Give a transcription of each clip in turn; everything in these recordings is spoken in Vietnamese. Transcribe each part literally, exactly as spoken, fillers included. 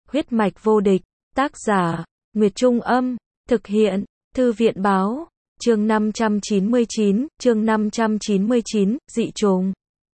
Huyết mạch vô địch, tác giả, Nguyệt Trung Âm, thực hiện, Thư viện Báo, chương năm trăm chín mươi chín, chương năm trăm chín mươi chín, dị trùng.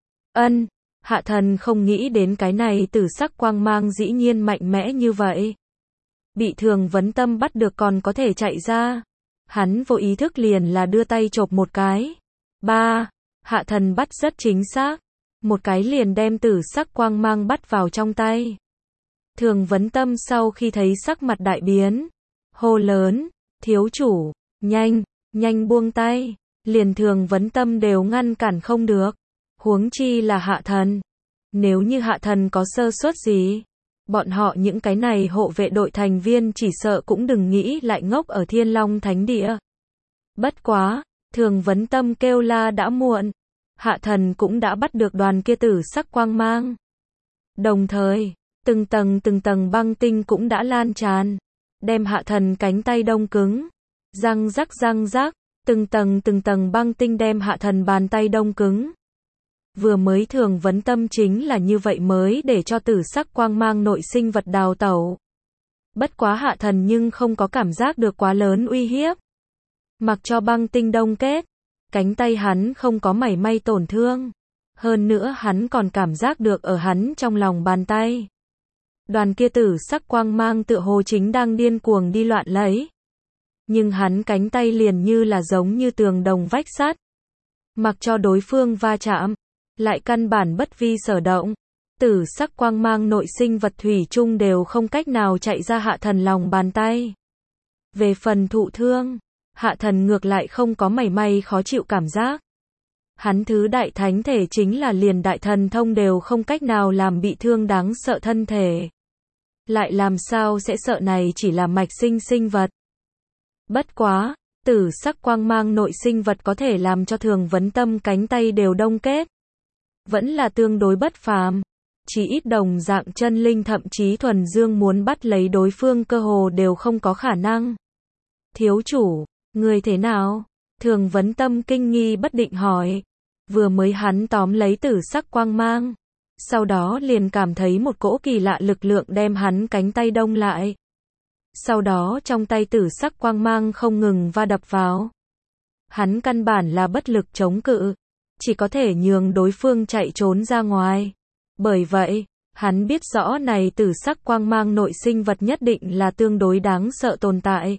Ân, Hạ Thần không nghĩ đến cái này tử sắc quang mang dĩ nhiên mạnh mẽ như vậy. Bị Thường Vấn Tâm bắt được còn có thể chạy ra. Hắn vô ý thức liền là đưa tay chộp một cái. Ba, Hạ Thần bắt rất chính xác. Một cái liền đem tử sắc quang mang bắt vào trong tay. Thường Vấn Tâm sau khi thấy sắc mặt đại biến, hô lớn, thiếu chủ, nhanh, nhanh buông tay, liền Thường Vấn Tâm đều ngăn cản không được, huống chi là Hạ Thần. Nếu như Hạ Thần có sơ suất gì, bọn họ những cái này hộ vệ đội thành viên chỉ sợ cũng đừng nghĩ lại ngốc ở Thiên Long Thánh Địa. Bất quá, Thường Vấn Tâm kêu la đã muộn, Hạ Thần cũng đã bắt được đoàn kia tử sắc quang mang. Đồng thời, từng tầng từng tầng băng tinh cũng đã lan tràn, đem Hạ Thần cánh tay đông cứng. Răng rắc răng rắc, từng tầng từng tầng băng tinh đem Hạ Thần bàn tay đông cứng. Vừa mới Thường Vấn Tâm chính là như vậy mới để cho tử sắc quang mang nội sinh vật đào tẩu. Bất quá Hạ Thần nhưng không có cảm giác được quá lớn uy hiếp. Mặc cho băng tinh đông kết, cánh tay hắn không có mảy may tổn thương. Hơn nữa hắn còn cảm giác được ở hắn trong lòng bàn tay. Đoàn kia tử sắc quang mang tựa hồ chính đang điên cuồng đi loạn lấy. Nhưng hắn cánh tay liền như là giống như tường đồng vách sắt. Mặc cho đối phương va chạm, lại căn bản bất vi sở động. Tử sắc quang mang nội sinh vật thủy chung đều không cách nào chạy ra Hạ Thần lòng bàn tay. Về phần thụ thương, Hạ Thần ngược lại không có mảy may khó chịu cảm giác. Hắn thứ đại thánh thể chính là liền đại thần thông đều không cách nào làm bị thương đáng sợ thân thể. Lại làm sao sẽ sợ này chỉ là mạch sinh sinh vật. Bất quá, tử sắc quang mang nội sinh vật có thể làm cho Thường Vấn Tâm cánh tay đều đông kết. Vẫn là tương đối bất phàm. Chỉ ít đồng dạng chân linh thậm chí thuần dương muốn bắt lấy đối phương cơ hồ đều không có khả năng. Thiếu chủ, người thế nào? Thường Vấn Tâm kinh nghi bất định hỏi. Vừa mới hắn tóm lấy tử sắc quang mang. Sau đó liền cảm thấy một cỗ kỳ lạ lực lượng đem hắn cánh tay đông lại. Sau đó trong tay tử sắc quang mang không ngừng va đập vào. Hắn căn bản là bất lực chống cự. Chỉ có thể nhường đối phương chạy trốn ra ngoài. Bởi vậy, hắn biết rõ này tử sắc quang mang nội sinh vật nhất định là tương đối đáng sợ tồn tại.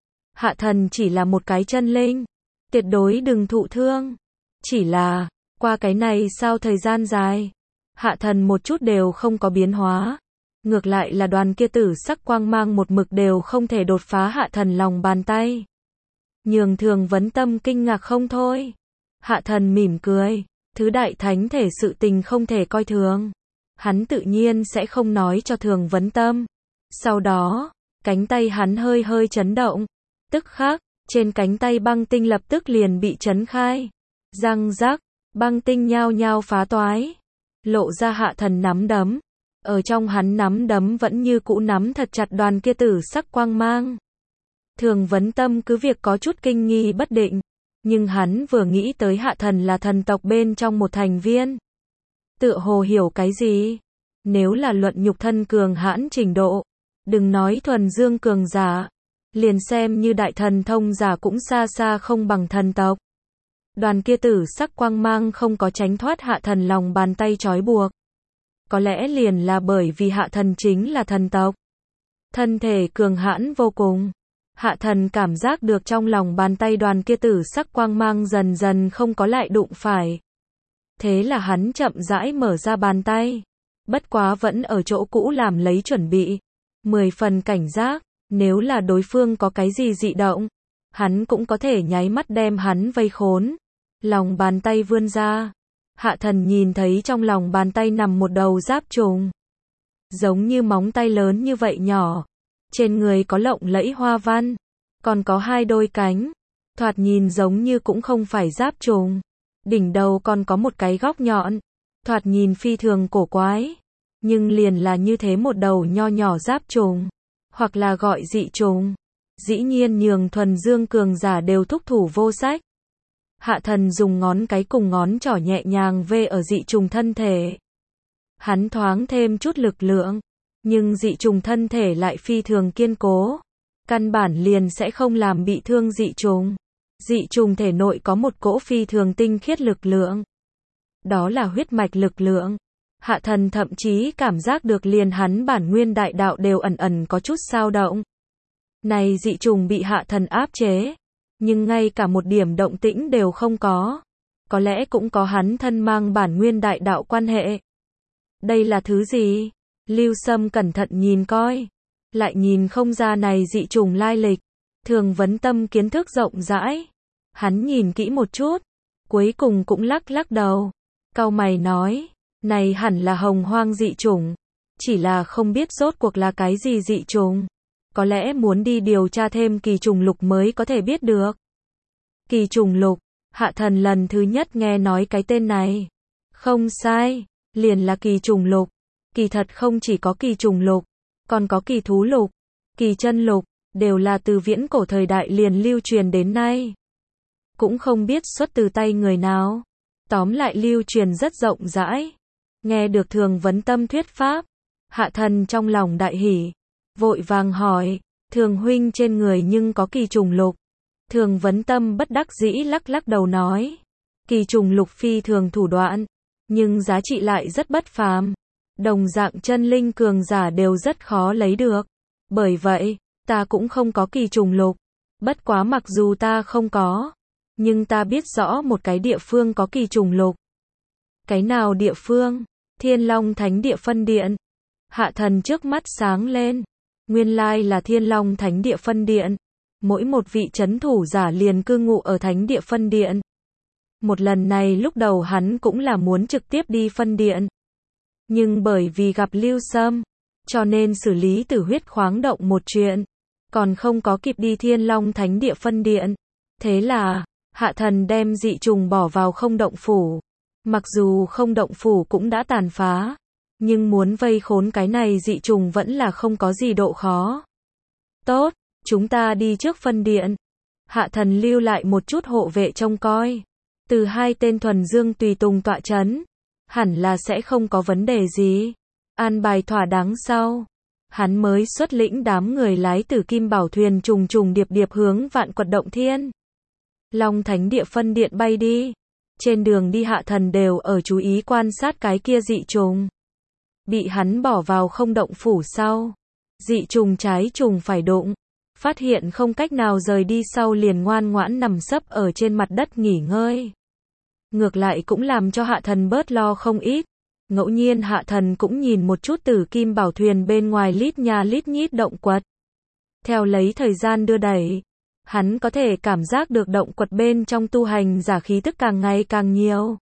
Hạ Thần chỉ là một cái chân linh. Tuyệt đối đừng thụ thương. Chỉ là, qua cái này sau thời gian dài, Hạ Thần một chút đều không có biến hóa. Ngược lại là đoàn kia tử sắc quang mang một mực đều không thể đột phá Hạ Thần lòng bàn tay. Nhường Thường Vấn Tâm kinh ngạc không thôi. Hạ Thần mỉm cười. Thứ đại thánh thể sự tình không thể coi thường. Hắn tự nhiên sẽ không nói cho Thường Vấn Tâm. Sau đó, cánh tay hắn hơi hơi chấn động. Tức khắc, trên cánh tay băng tinh lập tức liền bị chấn khai. Răng rắc, băng tinh nhao nhao phá toái. Lộ ra Hạ Thần nắm đấm. Ở trong hắn nắm đấm vẫn như cũ nắm thật chặt đoàn kia tử sắc quang mang. Thường Vấn Tâm cứ việc có chút kinh nghi bất định. Nhưng hắn vừa nghĩ tới Hạ Thần là thần tộc bên trong một thành viên. Tựa hồ hiểu cái gì? Nếu là luận nhục thân cường hãn trình độ, đừng nói thuần dương cường giả, liền xem như đại thần thông giả cũng xa xa không bằng thần tộc. Đoàn kia tử sắc quang mang không có tránh thoát Hạ Thần lòng bàn tay trói buộc. Có lẽ liền là bởi vì Hạ Thần chính là thần tộc. Thân thể cường hãn vô cùng. Hạ Thần cảm giác được trong lòng bàn tay đoàn kia tử sắc quang mang dần dần không có lại đụng phải. Thế là hắn chậm rãi mở ra bàn tay. Bất quá vẫn ở chỗ cũ làm lấy chuẩn bị. Mười phần cảnh giác, nếu là đối phương có cái gì dị động, hắn cũng có thể nháy mắt đem hắn vây khốn. Lòng bàn tay vươn ra. Hạ Thần nhìn thấy trong lòng bàn tay nằm một đầu giáp trùng. Giống như móng tay lớn như vậy nhỏ. Trên người có lộng lẫy hoa văn. Còn có hai đôi cánh. Thoạt nhìn giống như cũng không phải giáp trùng. Đỉnh đầu còn có một cái góc nhọn. Thoạt nhìn phi thường cổ quái. Nhưng liền là như thế một đầu nho nhỏ giáp trùng. Hoặc là gọi dị trùng. Dĩ nhiên nhường thuần dương cường giả đều thúc thủ vô sách. Hạ Thần dùng ngón cái cùng ngón trỏ nhẹ nhàng vê ở dị trùng thân thể. Hắn thoáng thêm chút lực lượng. Nhưng dị trùng thân thể lại phi thường kiên cố, căn bản liền sẽ không làm bị thương dị trùng. Dị trùng thể nội có một cỗ phi thường tinh khiết lực lượng. Đó là huyết mạch lực lượng. Hạ thần thậm chí cảm giác được liền hắn bản nguyên đại đạo đều ẩn ẩn có chút dao động. Này dị trùng bị hạ thần áp chế, nhưng ngay cả một điểm động tĩnh đều không có. Có lẽ cũng có hắn thân mang bản nguyên đại đạo quan hệ. Đây là thứ gì? Lưu Sâm cẩn thận nhìn coi, lại nhìn không ra này dị trùng lai lịch. Thường Vấn Tâm kiến thức rộng rãi, hắn nhìn kỹ một chút, cuối cùng cũng lắc lắc đầu, cau mày nói, này hẳn là hồng hoang dị trùng, chỉ là không biết rốt cuộc là cái gì dị trùng, có lẽ muốn đi điều tra thêm kỳ trùng lục mới có thể biết được. Kỳ trùng lục, hạ thần lần thứ nhất nghe nói cái tên này. Không sai, liền là kỳ trùng lục. Kỳ thật không chỉ có kỳ trùng lục, còn có kỳ thú lục, kỳ chân lục, đều là từ viễn cổ thời đại liền lưu truyền đến nay. Cũng không biết xuất từ tay người nào. Tóm lại lưu truyền rất rộng rãi. Nghe được Thường Vấn Tâm thuyết pháp, hạ thần trong lòng đại hỉ, vội vàng hỏi, Thường huynh trên người nhưng có kỳ trùng lục. Thường Vấn Tâm bất đắc dĩ lắc lắc đầu nói, kỳ trùng lục phi thường thủ đoạn, nhưng giá trị lại rất bất phàm. Đồng dạng chân linh cường giả đều rất khó lấy được. Bởi vậy, ta cũng không có kỳ trùng lục. Bất quá mặc dù ta không có, nhưng ta biết rõ một cái địa phương có kỳ trùng lục. Cái nào địa phương? Thiên Long Thánh Địa phân điện. Hạ thần trước mắt sáng lên. Nguyên lai là Thiên Long Thánh Địa phân điện. Mỗi một vị chấn thủ giả liền cư ngụ ở Thánh Địa phân điện. Một lần này lúc đầu hắn cũng là muốn trực tiếp đi phân điện. Nhưng bởi vì gặp Lưu Sâm, cho nên xử lý tử huyết khoáng động một chuyện, còn không có kịp đi Thiên Long Thánh Địa phân điện. Thế là, hạ thần đem dị trùng bỏ vào không động phủ. Mặc dù không động phủ cũng đã tàn phá, nhưng muốn vây khốn cái này dị trùng vẫn là không có gì độ khó. Tốt, chúng ta đi trước phân điện. Hạ thần lưu lại một chút hộ vệ trông coi. Từ hai tên thuần dương tùy tùng tọa chấn, hẳn là sẽ không có vấn đề gì. An bài thỏa đáng sau, hắn mới xuất lĩnh đám người lái Tử Kim Bảo thuyền trùng trùng điệp điệp hướng Vạn Quật Động Thiên Long Thánh Địa phân điện bay đi. Trên đường đi hạ thần đều ở chú ý quan sát cái kia dị trùng. Bị hắn bỏ vào không động phủ sau, dị trùng trái trùng phải đụng, phát hiện không cách nào rời đi sau liền ngoan ngoãn nằm sấp ở trên mặt đất nghỉ ngơi. Ngược lại cũng làm cho hạ thần bớt lo không ít. Ngẫu nhiên hạ thần cũng nhìn một chút Tử Kim Bảo thuyền bên ngoài lít nha lít nhít động quật. Theo lấy thời gian đưa đẩy, hắn có thể cảm giác được động quật bên trong tu hành giả khí tức càng ngày càng nhiều.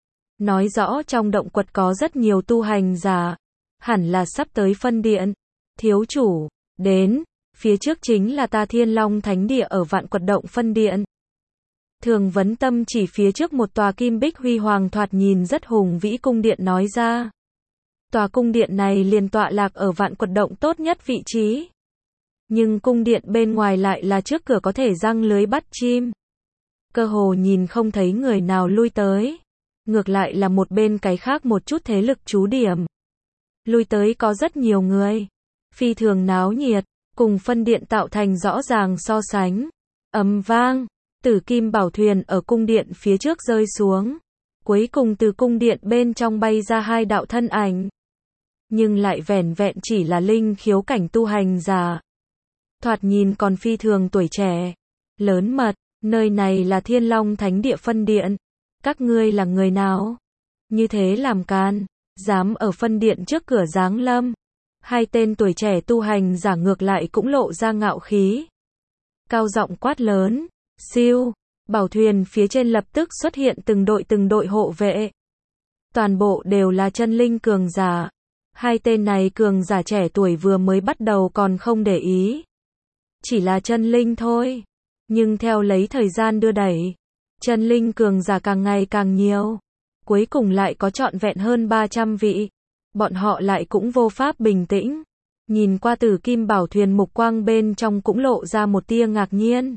Nói rõ trong động quật có rất nhiều tu hành giả, hẳn là sắp tới phân điện. Thiếu chủ, đến, phía trước chính là ta Thiên Long Thánh Địa ở Vạn Quật Động phân điện. Thường Vấn Tâm chỉ phía trước một tòa kim bích huy hoàng thoạt nhìn rất hùng vĩ cung điện nói ra. Tòa cung điện này liền tọa lạc ở Vạn Quật Động tốt nhất vị trí. Nhưng cung điện bên ngoài lại là trước cửa có thể giăng lưới bắt chim. Cơ hồ nhìn không thấy người nào lui tới. Ngược lại là một bên cái khác một chút thế lực trú điểm. Lui tới có rất nhiều người. Phi thường náo nhiệt, cùng phân điện tạo thành rõ ràng so sánh. Ầm vang, Tử Kim Bảo thuyền ở cung điện phía trước rơi xuống. Cuối cùng từ cung điện bên trong bay ra hai đạo thân ảnh. Nhưng lại vẻn vẹn chỉ là linh khiếu cảnh tu hành giả. Thoạt nhìn còn phi thường tuổi trẻ. Lớn mật, nơi này là Thiên Long Thánh Địa phân điện. Các ngươi là người nào? Như thế làm can, dám ở phân điện trước cửa giáng lâm. Hai tên tuổi trẻ tu hành giả ngược lại cũng lộ ra ngạo khí. Cao giọng quát lớn, siêu, bảo thuyền phía trên lập tức xuất hiện từng đội từng đội hộ vệ. Toàn bộ đều là chân linh cường giả. Hai tên này cường giả trẻ tuổi vừa mới bắt đầu còn không để ý. Chỉ là chân linh thôi. Nhưng theo lấy thời gian đưa đẩy, chân linh cường giả càng ngày càng nhiều. Cuối cùng lại có trọn vẹn hơn ba trăm vị. Bọn họ lại cũng vô pháp bình tĩnh. Nhìn qua Tử Kim Bảo thuyền mục quang bên trong cũng lộ ra một tia ngạc nhiên.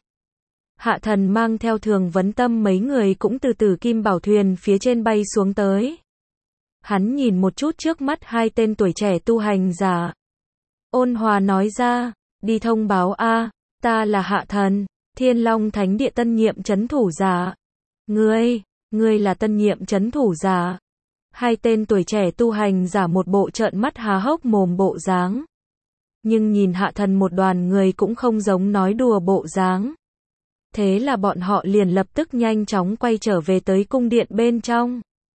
Hạ thần mang theo Thường Vấn Tâm mấy người cũng từ Tử Kim Bảo thuyền phía trên bay xuống tới. Hắn nhìn một chút trước mắt hai tên tuổi trẻ tu hành giả. ôn hòa nói ra, đi thông báo a, ta là Hạ Thần, Thiên Long Thánh Địa tân nhiệm trấn thủ giả. Ngươi, ngươi là tân nhiệm trấn thủ giả. Hai tên tuổi trẻ tu hành giả một bộ trợn mắt há hốc mồm bộ dáng. Nhưng nhìn Hạ Thần một đoàn người cũng không giống nói đùa bộ dáng. Thế là bọn họ liền lập tức nhanh chóng quay trở về tới cung điện bên trong.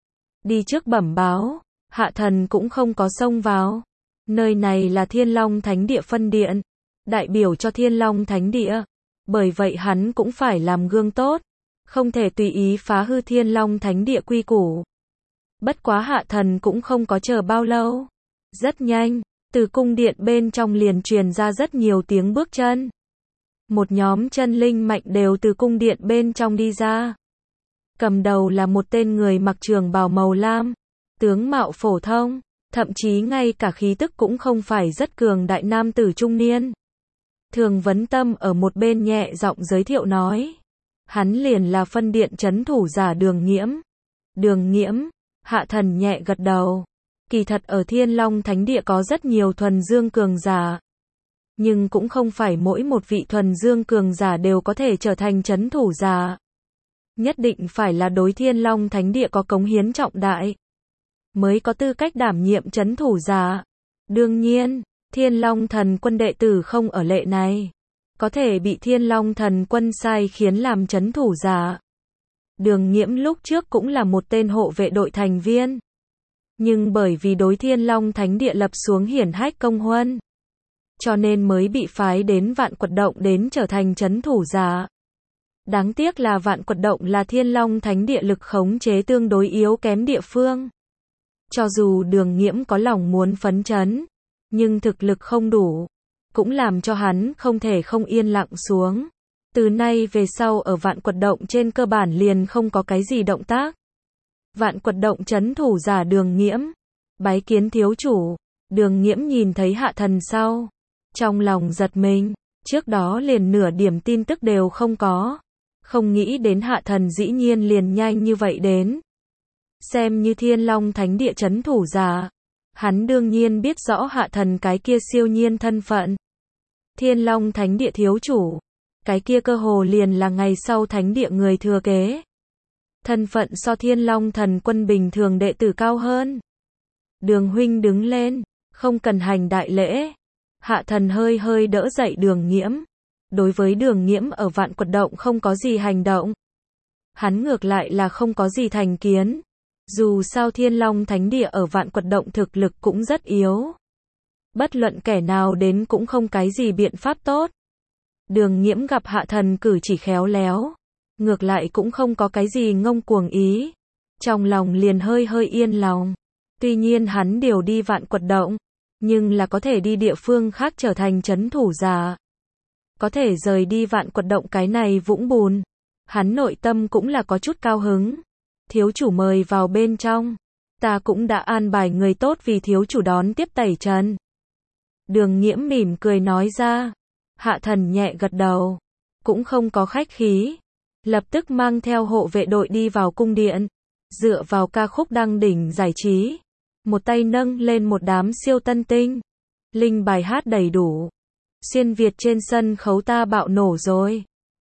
Đi trước bẩm báo, Hạ Thần cũng không có xông vào. Nơi này là Thiên Long Thánh Địa phân điện, đại biểu cho Thiên Long Thánh Địa. Bởi vậy hắn cũng phải làm gương tốt, không thể tùy ý phá hư Thiên Long Thánh Địa quy củ. Bất quá Hạ Thần cũng không có chờ bao lâu. Rất nhanh, từ cung điện bên trong liền truyền ra rất nhiều tiếng bước chân. Một nhóm chân linh mạnh đều từ cung điện bên trong đi ra. Cầm đầu là một tên người mặc trường bào màu lam, tướng mạo phổ thông, thậm chí ngay cả khí tức cũng không phải rất cường đại nam tử trung niên. Thường Vấn Tâm ở một bên nhẹ giọng giới thiệu nói. Hắn liền là phân điện trấn thủ giả Đường Nghiễm. Đường Nghiễm, Hạ Thần nhẹ gật đầu. Kỳ thật ở Thiên Long Thánh Địa có rất nhiều thuần dương cường giả. Nhưng cũng không phải mỗi một vị thuần dương cường giả đều có thể trở thành trấn thủ giả. Nhất định phải là đối Thiên Long Thánh Địa có cống hiến trọng đại, mới có tư cách đảm nhiệm trấn thủ giả. Đương nhiên, Thiên Long Thần Quân đệ tử không ở lệ này. Có thể bị Thiên Long Thần Quân sai khiến làm trấn thủ giả. Đường Nghiễm lúc trước cũng là một tên hộ vệ đội thành viên. Nhưng bởi vì đối Thiên Long Thánh Địa lập xuống hiển hách công huân, cho nên mới bị phái đến Vạn Quật Động đến trở thành trấn thủ giả. Đáng tiếc là Vạn Quật Động là Thiên Long Thánh Địa lực khống chế tương đối yếu kém địa phương. Cho dù Đường Nghiễm có lòng muốn phấn chấn, nhưng thực lực không đủ, cũng làm cho hắn không thể không yên lặng xuống. Từ nay về sau ở Vạn Quật Động trên cơ bản liền không có cái gì động tác. Vạn Quật Động trấn thủ giả Đường Nghiễm, bái kiến thiếu chủ. Đường Nghiễm nhìn thấy Hạ Thần sau, trong lòng giật mình, trước đó liền nửa điểm tin tức đều không có. Không nghĩ đến Hạ Thần dĩ nhiên liền nhanh như vậy đến. Xem như Thiên Long Thánh Địa trấn thủ giả, hắn đương nhiên biết rõ Hạ Thần cái kia siêu nhiên thân phận. Thiên Long Thánh Địa thiếu chủ, cái kia cơ hồ liền là ngày sau Thánh Địa người thừa kế. Thân phận so Thiên Long Thần Quân bình thường đệ tử cao hơn. Đường huynh đứng lên, không cần hành đại lễ. Hạ Thần hơi hơi đỡ dậy Đường Nghiễm. Đối với Đường Nghiễm ở Vạn Quật Động không có gì hành động. Hắn ngược lại là không có gì thành kiến. Dù sao Thiên Long Thánh Địa ở Vạn Quật Động thực lực cũng rất yếu. Bất luận kẻ nào đến cũng không cái gì biện pháp tốt. Đường Nghiễm gặp Hạ Thần cử chỉ khéo léo, ngược lại cũng không có cái gì ngông cuồng ý. Trong lòng liền hơi hơi yên lòng. Tuy nhiên hắn đều đi Vạn Quật Động, nhưng là có thể đi địa phương khác trở thành trấn thủ giả. Có thể rời đi Vạn Quật Động cái này vũng bùn. Hắn nội tâm cũng là có chút cao hứng. Thiếu chủ mời vào bên trong. Ta cũng đã an bài người tốt vì thiếu chủ đón tiếp tẩy trần. Đường Nghiễm mỉm cười nói ra. Hạ Thần nhẹ gật đầu, cũng không có khách khí. Lập tức mang theo hộ vệ đội đi vào cung điện. Dựa vào ca khúc đăng đỉnh giải trí. Một tay nâng lên một đám siêu tân tinh. Linh bài hát đầy đủ. Xuyên Việt trên sân khấu ta bạo nổ rồi.